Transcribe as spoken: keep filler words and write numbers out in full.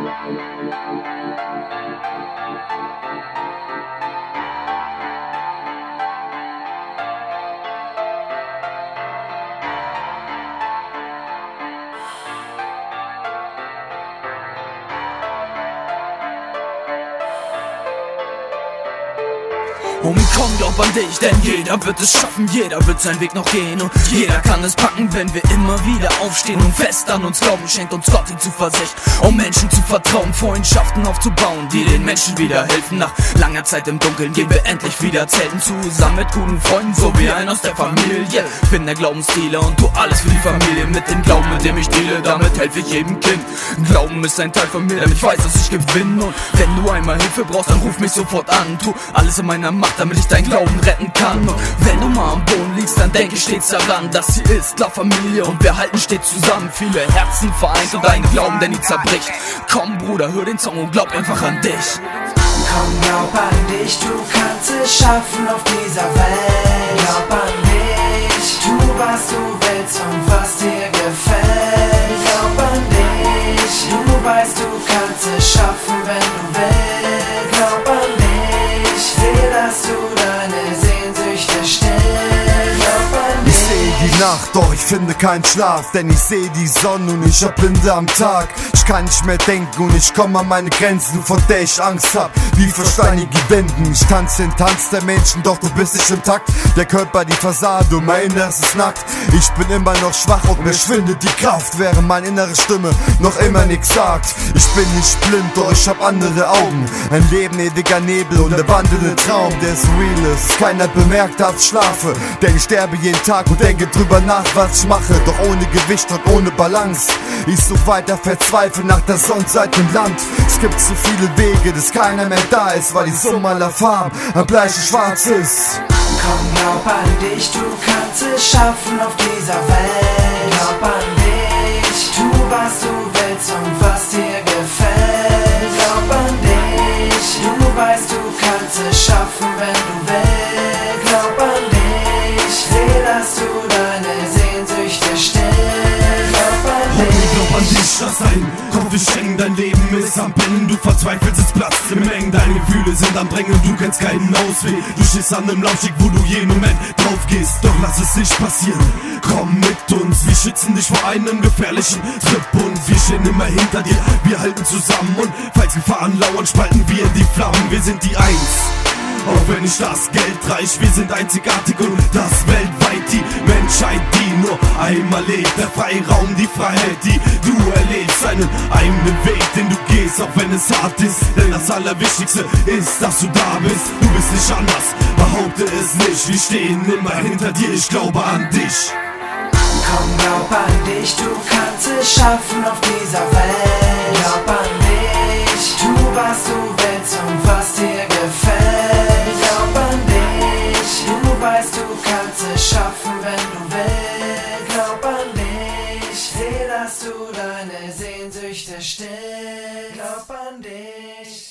Homie, komm, glaub an dich, denn jeder wird es schaffen, jeder wird seinen Weg noch gehen und jeder kann es packen, wenn wir immer wieder aufstehen und fest an uns glauben. Schenkt uns Gott die Zuversicht, um Menschen zu vertrauen, Freundschaften aufzubauen, die den Menschen wieder helfen. Nach langer Zeit im Dunkeln gehen wir endlich wieder zelten, zusammen mit guten Freunden, so wie ein aus der Familie. Bin der Glaubensdealer und tu alles für die Familie, mit dem Glauben, mit dem ich deale, damit helfe ich jedem Kind. Glauben ist ein Teil von mir, denn ich weiß, dass ich gewinne, und wenn du einmal Hilfe brauchst, dann ruf mich sofort an. Tu alles in meiner Macht, damit ich dein Glauben retten kann. Und wenn du mal am Boden liegst, dann denke stets daran, dass sie ist la Familie und wir halten stets zusammen. Viele Herzen vereint und ein Glauben, der nie zerbricht. Komm Bruder, hör den Song und glaub einfach an dich. Komm, glaub an dich, du kannst es schaffen auf dieser Welt. Glaub an dich, tu was du willst und was dir gefällt. Glaub an dich, du weißt, du kannst es schaffen, wenn du willst. Glaub an dich, seh, dass du deine Sehnsüchte stillst. Glaub an dich. Ich seh die Nacht, doch ich finde keinen Schlaf, denn ich seh die Sonne und ich hab Blinde am Tag. Ich kann nicht mehr denken und ich komm an meine Grenzen, vor der ich Angst hab, wie vor steinigen Wänden. Ich tanze den Tanz der Menschen, doch du bist nicht im Takt. Der Körper die Fassade und mein Inneres ist nackt. Ich bin immer noch schwach und mir schwindet die Kraft, während meine innere Stimme noch immer nichts sagt. Ich bin nicht blind, doch ich hab andere Augen. Ein Leben ewiger Nebel und der wandelnde Traum, der so real ist. Keiner bemerkt, dass ich schlafe, denn ich sterbe jeden Tag und denke drüber nach, was ich mache. Doch ohne Gewicht und ohne Balance, ich such weiter verzweifelt nach der Sonnenseite im Land. Es gibt so viele Wege, dass keiner mehr da ist, weil die Summe aller Farben am bleichen Schwarz ist. Komm, glaub an dich, du kannst es schaffen auf dieser Welt. Glaub an dich, tu was du willst und was dir gefällt. Glaub an dich, du weißt, du kannst es schaffen, wenn du willst. Glaub an dich, seh, dass du deine Sehnsüchte stillst. Glaub an dich. Homie, glaub an dich, lass ein Kopf ist streng, dein Leben ist am Brennen. Du verzweifelst, es platzt im Mengen. Deine Gefühle sind am Drängen, du kennst keinen Ausweg. Du stehst an einem Laufsteg, wo du jeden Moment drauf gehst. Doch lass es nicht passieren, komm mit uns. Wir schützen dich vor einem gefährlichen Trip und wir stehen immer hinter dir. Wir halten zusammen und falls Gefahren lauern, spalten wir die Flammen. Wir sind die Eins. Auch wenn nicht das Geld reicht, wir sind einzigartig und das weltweit. Die Menschheit, die nur einmal lebt, der Freiraum, die Freiheit, die du erlebst. Einen eigenen Weg, den du gehst, auch wenn es hart ist. Denn das Allerwichtigste ist, dass du da bist. Du bist nicht anders, behaupte es nicht. Wir stehen immer hinter dir, ich glaube an dich. Komm, glaub an dich, du kannst es schaffen auf dieser Welt. Glaub an dich, tu was du willst und was dir gefällt. Glaub an dich, du weißt, du kannst es schaffen, wenn du willst. Glaub an dich, seh, dass du deine Sehnsüchte stillst. Glaub an dich.